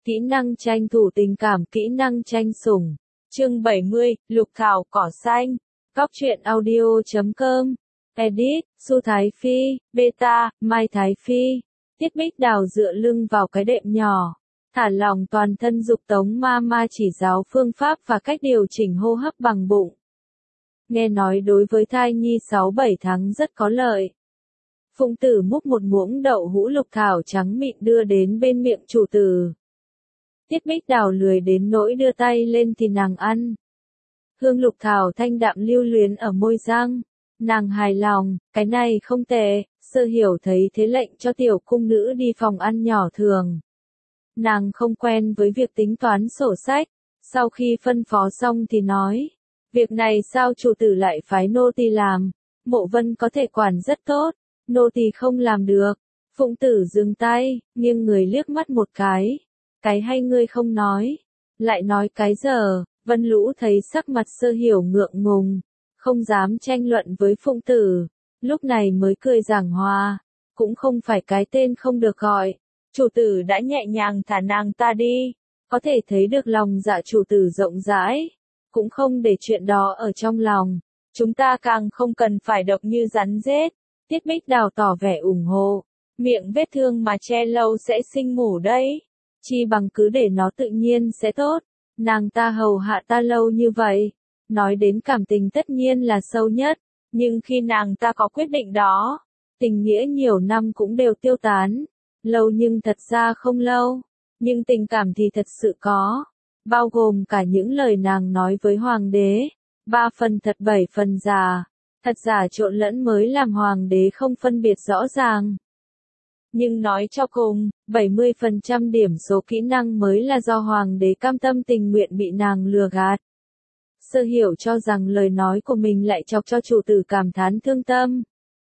Kỹ năng tranh thủ tình cảm, kỹ năng tranh sủng. Chương 70, Lục Thảo Cỏ Xanh. Góc truyện audio.com. Edit, Su Thái Phi, Beta, Mai Thái Phi. Tiết Bích Đào dựa lưng vào cái đệm nhỏ, thả lỏng toàn thân dục Tống Mama chỉ giáo phương pháp và cách điều chỉnh hô hấp bằng bụng. Nghe nói đối với thai nhi 6-7 tháng rất có lợi. Phụng Tử múc một muỗng đậu hũ lục thảo trắng mịn đưa đến bên miệng chủ tử. Tiết Bích Đào lười đến nỗi đưa tay lên thì nàng ăn. Hương lục thảo thanh đạm lưu luyến ở môi răng. Nàng hài lòng, cái này không tệ. Sơ Hiểu thấy thế lệnh cho tiểu cung nữ đi phòng ăn nhỏ thường. Nàng không quen với việc tính toán sổ sách. Sau khi phân phó xong thì nói, việc này sao chủ tử lại phái nô tỳ làm? Mộ Vân có thể quản rất tốt, nô tỳ không làm được. Phụng Tử dừng tay, nghiêng người liếc mắt một cái. Cái hay ngươi không nói, lại nói cái giờ. Vân Lũ thấy sắc mặt Sơ Hiểu ngượng ngùng, không dám tranh luận với Phụng Tử, lúc này mới cười giảng hòa, cũng không phải cái tên không được gọi. Chủ tử đã nhẹ nhàng thả nàng ta đi, có thể thấy được lòng dạ chủ tử rộng rãi, cũng không để chuyện đó ở trong lòng. Chúng ta càng không cần phải độc như rắn rết. Tiết Bích Đào tỏ vẻ ủng hộ, miệng vết thương mà che lâu sẽ sinh mủ đấy. Chi bằng cứ để nó tự nhiên sẽ tốt. Nàng ta hầu hạ ta lâu như vậy, nói đến cảm tình tất nhiên là sâu nhất, nhưng khi nàng ta có quyết định đó, tình nghĩa nhiều năm cũng đều tiêu tán. Lâu nhưng thật ra không lâu, nhưng tình cảm thì thật sự có, bao gồm cả những lời nàng nói với hoàng đế. 3 phần thật 7 phần giả, thật giả trộn lẫn mới làm hoàng đế không phân biệt rõ ràng. Nhưng nói cho cùng, 70% điểm số kỹ năng mới là do hoàng đế cam tâm tình nguyện bị nàng lừa gạt. Sơ Hiểu cho rằng lời nói của mình lại chọc cho chủ tử cảm thán thương tâm.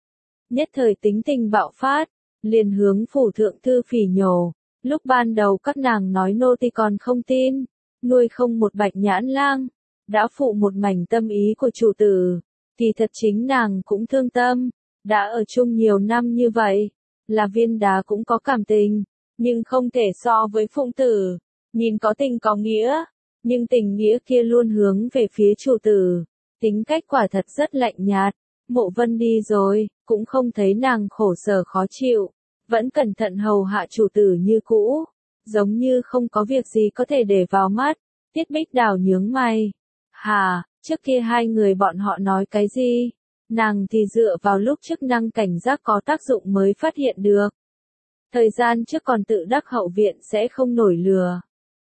Nhất thời tính tình bạo phát, liền hướng phủ thượng thư phỉ nhổ. Lúc ban đầu các nàng nói nô tỳ còn không tin, nuôi không một bạch nhãn lang, đã phụ một mảnh tâm ý của chủ tử, thì thật chính nàng cũng thương tâm. Đã ở chung nhiều năm như vậy, là viên đá cũng có cảm tình, nhưng không thể so với Phụng Tử. Nhìn có tình có nghĩa, nhưng tình nghĩa kia luôn hướng về phía chủ tử. Tính cách quả thật rất lạnh nhạt. Mộ Vân đi rồi, cũng không thấy nàng khổ sở khó chịu, vẫn cẩn thận hầu hạ chủ tử như cũ, giống như không có việc gì có thể để vào mắt. Tiết Bích Đào nhướng mày. Hà, trước kia hai người bọn họ nói cái gì? Nàng thì dựa vào lúc chức năng cảnh giác có tác dụng mới phát hiện được. Thời gian trước còn tự đắc hậu viện sẽ không nổi lửa.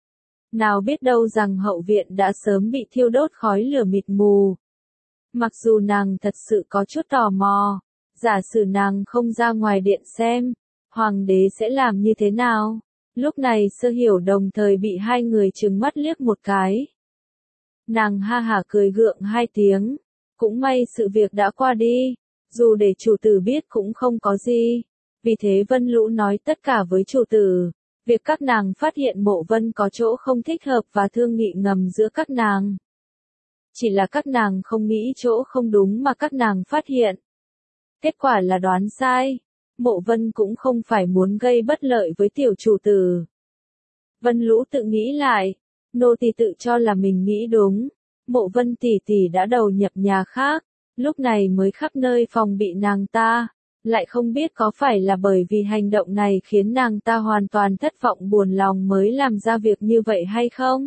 Nào biết đâu rằng hậu viện đã sớm bị thiêu đốt khói lửa mịt mù. Mặc dù nàng thật sự có chút tò mò, giả sử nàng không ra ngoài điện xem, hoàng đế sẽ làm như thế nào? Lúc này Sơ Hiểu đồng thời bị hai người trừng mắt liếc một cái. Nàng ha hả cười gượng 2 tiếng. Cũng may sự việc đã qua đi, dù để chủ tử biết cũng không có gì. Vì thế Vân Lũ nói tất cả với chủ tử. Việc các nàng phát hiện Mộ Vân có chỗ không thích hợp và thương nghị ngầm giữa các nàng. Chỉ là các nàng không nghĩ chỗ không đúng mà các nàng phát hiện. Kết quả là đoán sai. Mộ Vân cũng không phải muốn gây bất lợi với tiểu chủ tử. Vân Lũ tự nghĩ lại, nô tỳ tự cho là mình nghĩ đúng. Mộ Vân tỷ tỷ đã đầu nhập nhà khác, lúc này mới khắp nơi phòng bị nàng ta, lại không biết có phải là bởi vì hành động này khiến nàng ta hoàn toàn thất vọng buồn lòng mới làm ra việc như vậy hay không?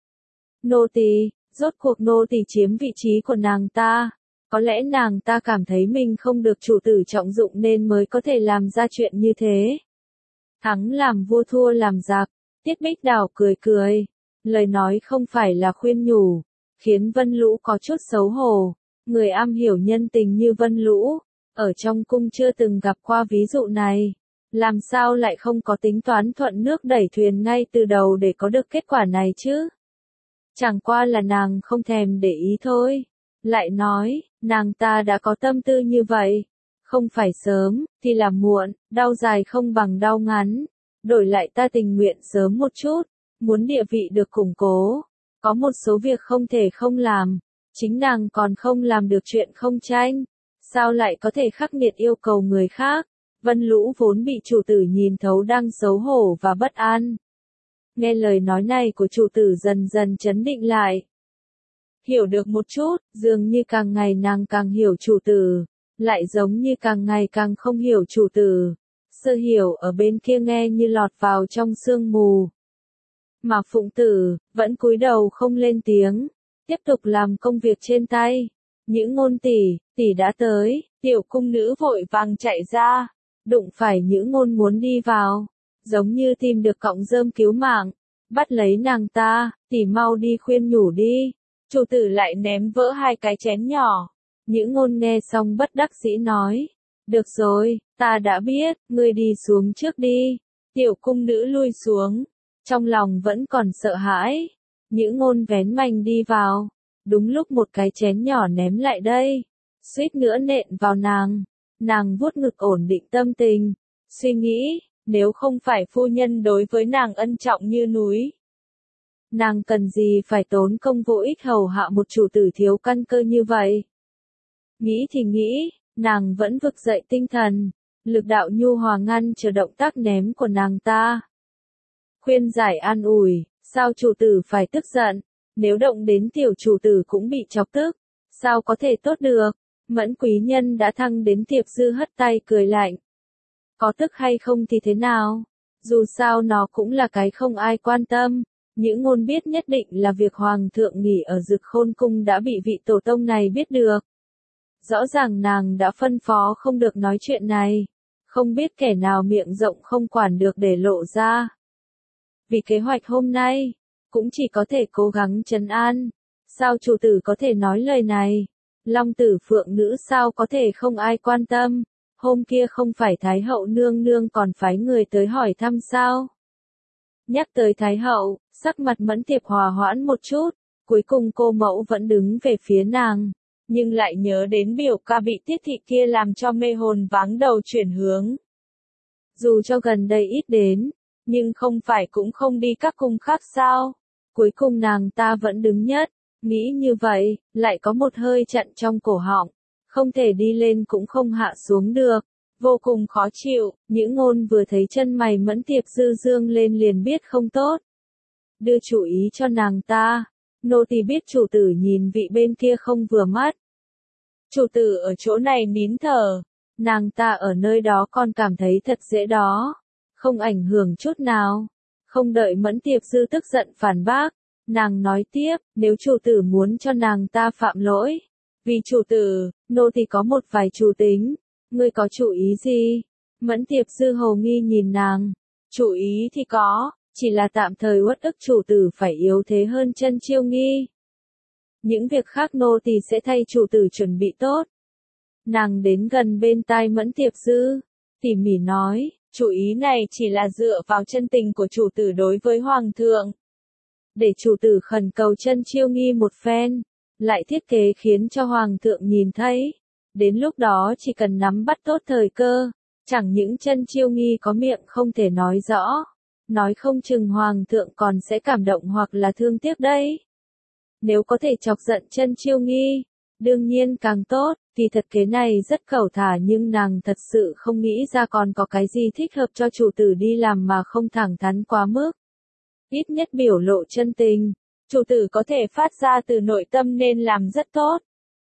Nô tỳ, rốt cuộc nô tỳ chiếm vị trí của nàng ta, có lẽ nàng ta cảm thấy mình không được chủ tử trọng dụng nên mới có thể làm ra chuyện như thế. Thắng làm vua thua làm giặc. Tiết Bích Đào cười cười, lời nói không phải là khuyên nhủ, khiến Vân Lũ có chút xấu hổ. Người am hiểu nhân tình như Vân Lũ, ở trong cung chưa từng gặp qua ví dụ này, làm sao lại không có tính toán thuận nước đẩy thuyền ngay từ đầu để có được kết quả này chứ? Chẳng qua là nàng không thèm để ý thôi. Lại nói, nàng ta đã có tâm tư như vậy, không phải sớm, thì là muộn, đau dài không bằng đau ngắn. Đổi lại ta tình nguyện sớm một chút, muốn địa vị được củng cố. Có một số việc không thể không làm, chính nàng còn không làm được chuyện không tranh, sao lại có thể khắc nghiệt yêu cầu người khác? Vân Lũ vốn bị chủ tử nhìn thấu đang xấu hổ và bất an. Nghe lời nói này của chủ tử dần dần trấn định lại. Hiểu được một chút, dường như càng ngày nàng càng hiểu chủ tử, lại giống như càng ngày càng không hiểu chủ tử. Sơ hiểu ở bên kia nghe như lọt vào trong sương mù. Mà Phụng Tử, vẫn cúi đầu không lên tiếng, tiếp tục làm công việc trên tay. Nhữ Ngôn tỷ đã tới, tiểu cung nữ vội vàng chạy ra, đụng phải Nhữ Ngôn muốn đi vào, giống như tìm được cọng rơm cứu mạng, bắt lấy nàng ta, tỷ mau đi khuyên nhủ đi. Chủ tử lại ném vỡ 2 cái chén nhỏ. Nhữ Ngôn nghe xong bất đắc dĩ nói, được rồi, ta đã biết, ngươi đi xuống trước đi. Tiểu cung nữ lui xuống, trong lòng vẫn còn sợ hãi. Nhữ Ngôn vén mành đi vào, đúng lúc một cái chén nhỏ ném lại đây, suýt nữa nện vào nàng. Nàng vuốt ngực ổn định tâm tình, suy nghĩ, nếu không phải phu nhân đối với nàng ân trọng như núi, nàng cần gì phải tốn công vô ích hầu hạ một chủ tử thiếu căn cơ như vậy. Nghĩ thì nghĩ, nàng vẫn vực dậy tinh thần, lực đạo nhu hòa ngăn chờ động tác ném của nàng ta. Khuyên giải an ủi, sao chủ tử phải tức giận, nếu động đến tiểu chủ tử cũng bị chọc tức, sao có thể tốt được. Mẫn quý nhân đã thăng đến tiệp dư hất tay cười lạnh. Có tức hay không thì thế nào, dù sao nó cũng là cái không ai quan tâm. Nhữ Ngôn biết nhất định là việc hoàng thượng nghỉ ở Dực Khôn cung đã bị vị tổ tông này biết được. Rõ ràng nàng đã phân phó không được nói chuyện này, không biết kẻ nào miệng rộng không quản được để lộ ra. Vì kế hoạch hôm nay, cũng chỉ có thể cố gắng trấn an. Sao chủ tử có thể nói lời này? Long tử phượng nữ sao có thể không ai quan tâm? Hôm kia không phải Thái hậu nương nương còn phái người tới hỏi thăm sao? Nhắc tới Thái hậu, sắc mặt Mẫn Tiệp hòa hoãn một chút, cuối cùng cô mẫu vẫn đứng về phía nàng, nhưng lại nhớ đến biểu ca bị Tiết thị kia làm cho mê hồn váng đầu chuyển hướng. Dù cho gần đây ít đến, nhưng không phải cũng không đi các cung khác sao? Cuối cùng nàng ta vẫn đứng nhất, nghĩ như vậy, lại có một hơi chặn trong cổ họng, không thể đi lên cũng không hạ xuống được. Vô cùng khó chịu, Nhữ Ngôn vừa thấy chân mày Mẫn Tiệp dư dương lên liền biết không tốt. Đưa chủ ý cho nàng ta, nô tỳ biết chủ tử nhìn vị bên kia không vừa mắt. Chủ tử ở chỗ này nín thở, nàng ta ở nơi đó còn cảm thấy thật dễ đó, không ảnh hưởng chút nào. Không đợi Mẫn Tiệp dư tức giận phản bác, nàng nói tiếp, nếu chủ tử muốn cho nàng ta phạm lỗi, vì chủ tử, nô tỳ có một vài chủ tính. Ngươi có chủ ý gì? Mẫn Tiệp dư hồ nghi nhìn nàng. Chủ ý thì có, chỉ là tạm thời uất ức chủ tử phải yếu thế hơn Chân Chiêu Nghi. Những việc khác nô tỳ sẽ thay chủ tử chuẩn bị tốt. Nàng đến gần bên tai Mẫn Tiệp dư, tỉ mỉ nói, chủ ý này chỉ là dựa vào chân tình của chủ tử đối với hoàng thượng. Để chủ tử khẩn cầu Chân Chiêu Nghi một phen, lại thiết kế khiến cho hoàng thượng nhìn thấy. Đến lúc đó chỉ cần nắm bắt tốt thời cơ, chẳng những Chân Chiêu Nghi có miệng không thể nói rõ, nói không chừng hoàng thượng còn sẽ cảm động hoặc là thương tiếc đấy. Nếu có thể chọc giận Chân Chiêu Nghi, đương nhiên càng tốt, thì thật kế này rất cẩu thả nhưng nàng thật sự không nghĩ ra còn có cái gì thích hợp cho chủ tử đi làm mà không thẳng thắn quá mức. Ít nhất biểu lộ chân tình, chủ tử có thể phát ra từ nội tâm nên làm rất tốt.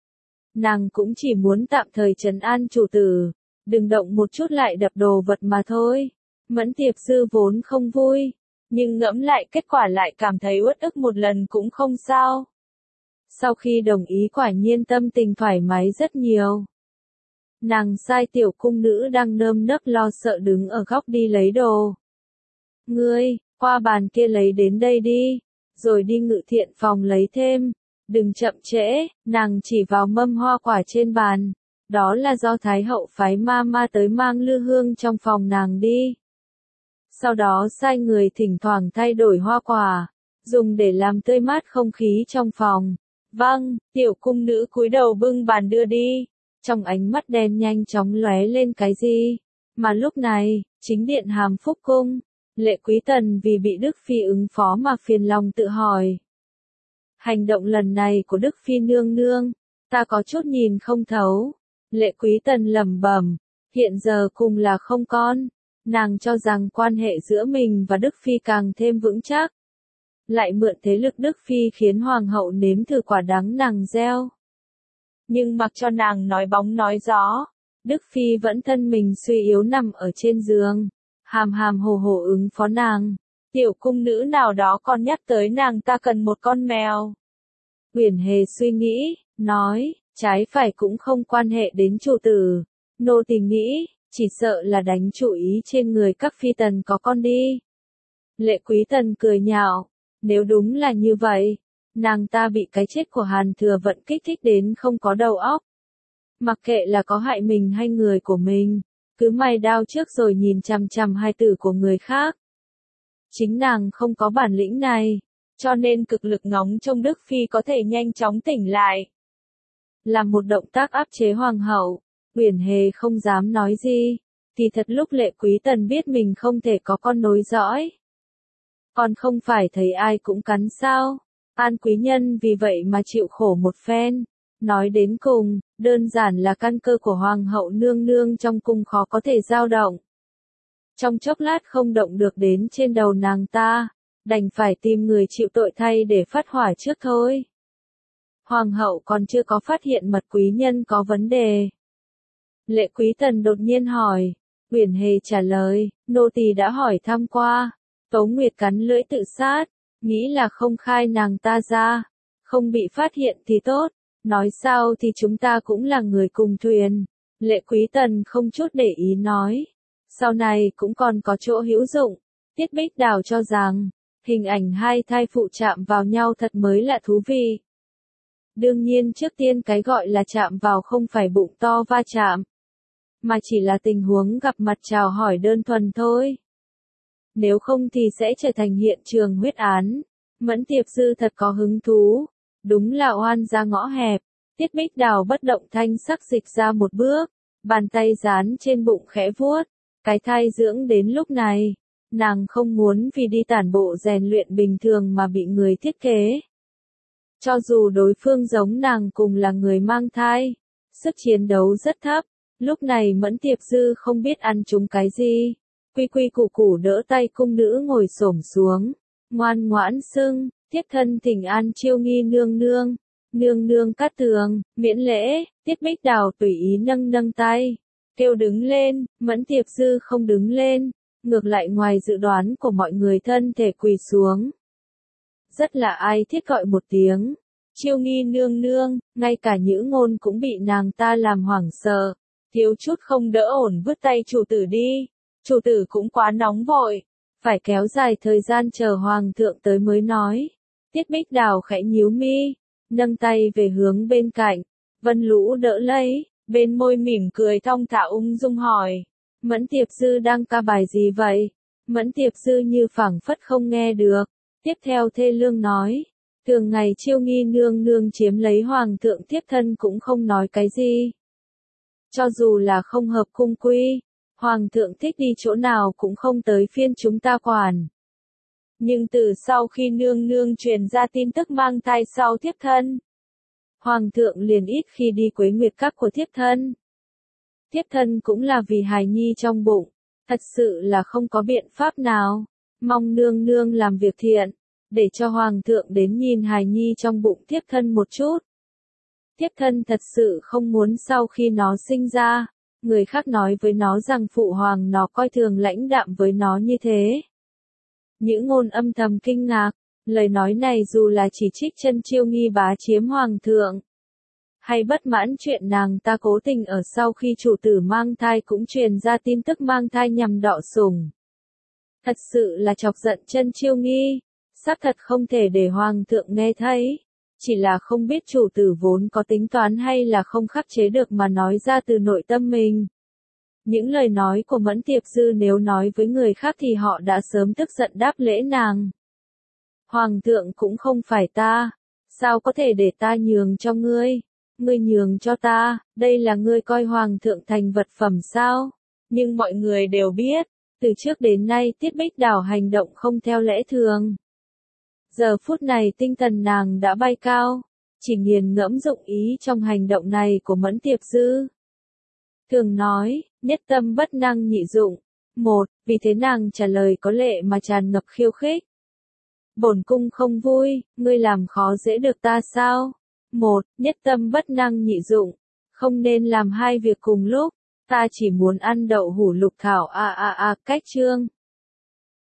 Nàng cũng chỉ muốn tạm thời trấn an chủ tử, đừng động một chút lại đập đồ vật mà thôi. Mẫn Tiệp dư vốn không vui, nhưng ngẫm lại kết quả lại cảm thấy uất ức một lần cũng không sao. Sau khi đồng ý quả nhiên tâm tình thoải mái rất nhiều. Nàng sai tiểu cung nữ đang nơm nớp lo sợ đứng ở góc đi lấy đồ. Ngươi, qua bàn kia lấy đến đây đi, rồi đi Ngự Thiện phòng lấy thêm. Đừng chậm trễ, nàng chỉ vào mâm hoa quả trên bàn. Đó là do Thái hậu phái ma tới mang lư hương trong phòng nàng đi. Sau đó sai người thỉnh thoảng thay đổi hoa quả, dùng để làm tươi mát không khí trong phòng. Vâng, tiểu cung nữ cúi đầu bưng bàn đưa đi. Trong ánh mắt đen nhanh chóng lóe lên cái gì. Mà lúc này, chính điện Hàm Phúc cung, Lệ Quý Tần vì bị Đức Phi ứng phó mà phiền lòng tự hỏi. Hành động lần này của Đức Phi nương nương, ta có chút nhìn không thấu. Lệ Quý Tần lẩm bẩm, hiện giờ cùng là không con, Nàng cho rằng quan hệ giữa mình và Đức Phi càng thêm vững chắc. Lại mượn thế lực Đức Phi khiến Hoàng hậu nếm thử quả đắng nàng gieo. Nhưng mặc cho nàng nói bóng nói gió, Đức Phi vẫn thân mình suy yếu nằm ở trên giường, hàm hàm hồ hồ ứng phó nàng. Tiểu cung nữ nào đó còn nhắc tới nàng ta cần một con mèo. Uyển Hề suy nghĩ, nói, trái phải cũng không quan hệ đến chủ tử. Nô tỳ nghĩ, chỉ sợ là đánh chủ ý trên người các phi tần có con đi. Lệ Quý Tần cười nhạo, nếu đúng là như vậy, nàng ta bị cái chết của Hàn Thừa Vận kích thích đến không có đầu óc. Mặc kệ là có hại mình hay người của mình, cứ mài đao trước rồi nhìn chằm chằm hai tử của người khác. Chính nàng không có bản lĩnh này, cho nên cực lực ngóng trông Đức Phi có thể nhanh chóng tỉnh lại. Làm một động tác áp chế Hoàng hậu, Uyển Hề không dám nói gì, thì thật lúc Lệ Quý Tần biết mình không thể có con nối dõi. Còn không phải thấy ai cũng cắn sao, An quý nhân vì vậy mà chịu khổ một phen. Nói đến cùng, đơn giản là căn cơ của Hoàng hậu nương nương trong cung khó có thể dao động. Trong chốc lát không động được đến trên đầu nàng ta, đành phải tìm người chịu tội thay để phát hỏa trước thôi. Hoàng hậu còn chưa có phát hiện mật quý nhân có vấn đề. Lệ Quý Tần đột nhiên hỏi, Uyển Hề trả lời, nô tỳ đã hỏi thăm qua. Tố Nguyệt cắn lưỡi tự sát, nghĩ là không khai nàng ta ra, không bị phát hiện thì tốt. Nói sao thì chúng ta cũng là người cùng thuyền. Lệ Quý Tần không chút để ý nói. Sau này cũng còn có chỗ hữu dụng. Tiết Bích Đào cho rằng, hình ảnh hai thai phụ chạm vào nhau thật mới là thú vị. Đương nhiên trước tiên cái gọi là chạm vào không phải bụng to va chạm, mà chỉ là tình huống gặp mặt chào hỏi đơn thuần thôi. Nếu không thì sẽ trở thành hiện trường huyết án. Mẫn Tiệp Dư thật có hứng thú. Đúng là oan ra ngõ hẹp. Tiết Bích Đào bất động thanh sắc dịch ra một bước, bàn tay dán trên bụng khẽ vuốt. Cái thai dưỡng đến lúc này, nàng không muốn vì đi tản bộ rèn luyện bình thường mà bị người thiết kế. Cho dù đối phương giống nàng cùng là người mang thai, sức chiến đấu rất thấp, lúc này Mẫn Tiệp Dư không biết ăn trúng cái gì. Quy quy củ củ đỡ tay cung nữ ngồi xổm xuống, ngoan ngoãn xưng, thiếp thân thỉnh an Chiêu Nghi nương nương. Nương nương cát tường, miễn lễ. Tiết Bích Đào tùy ý nâng nâng tay, kêu đứng lên. Mẫn Tiệp Dư không đứng lên, ngược lại ngoài dự đoán của mọi người thân thể quỳ xuống. Rất là ai thiết gọi một tiếng, Chiêu Nghi nương nương, ngay cả Nhữ Ngôn cũng bị nàng ta làm hoảng sợ, thiếu chút không đỡ ổn vứt tay chủ tử đi. Chủ tử cũng quá nóng vội, phải kéo dài thời gian chờ Hoàng thượng tới mới nói. Tiết Bích Đào khẽ nhíu mi, nâng tay về hướng bên cạnh, Vân Lũ đỡ lấy, bên môi mỉm cười thong thả ung dung hỏi. Mẫn Tiệp Dư đang ca bài gì vậy? Mẫn Tiệp Dư như phảng phất không nghe được. Tiếp theo thê lương nói, thường ngày Chiêu Nghi nương nương chiếm lấy Hoàng thượng thiếp thân cũng không nói cái gì. Cho dù là không hợp cung quy, Hoàng thượng thích đi chỗ nào cũng không tới phiên chúng ta quản. Nhưng từ sau khi nương nương truyền ra tin tức mang thai sau thiếp thân, Hoàng thượng liền ít khi đi quấy nguyệt các của thiếp thân. Thiếp thân cũng là vì hài nhi trong bụng, thật sự là không có biện pháp nào. Mong nương nương làm việc thiện, để cho Hoàng thượng đến nhìn hài nhi trong bụng thiếp thân một chút. Thiếp thân thật sự không muốn sau khi nó sinh ra, người khác nói với nó rằng phụ hoàng nó coi thường lãnh đạm với nó như thế. Nhữ Ngôn âm thầm kinh ngạc, lời nói này dù là chỉ trích chân Chiêu Nghi bá chiếm Hoàng thượng, hay bất mãn chuyện nàng ta cố tình ở sau khi chủ tử mang thai cũng truyền ra tin tức mang thai nhằm đọ sủng. Thật sự là chọc giận chân Chiêu Nghi, xác thật không thể để Hoàng thượng nghe thấy. Chỉ là không biết chủ tử vốn có tính toán hay là không khắc chế được mà nói ra từ nội tâm mình. Những lời nói của Mẫn Tiệp Dư nếu nói với người khác thì họ đã sớm tức giận đáp lễ nàng. Hoàng thượng cũng không phải ta, sao có thể để ta nhường cho ngươi? Ngươi nhường cho ta, đây là ngươi coi Hoàng thượng thành vật phẩm sao? Nhưng mọi người đều biết, từ trước đến nay Tiết Bích Đào hành động không theo lẽ thường. Giờ phút này tinh thần nàng đã bay cao, chỉ nghiền ngẫm dụng ý trong hành động này của Mẫn Tiệp Dư. Thường nói, nhất tâm bất năng nhị dụng, 1. Vì thế nàng trả lời có lệ mà tràn ngập khiêu khích. Bổn cung không vui, ngươi làm khó dễ được ta sao? 1. Nhất tâm bất năng nhị dụng. Không nên làm hai việc cùng lúc. Ta chỉ muốn ăn đậu hũ lục thảo cách chương.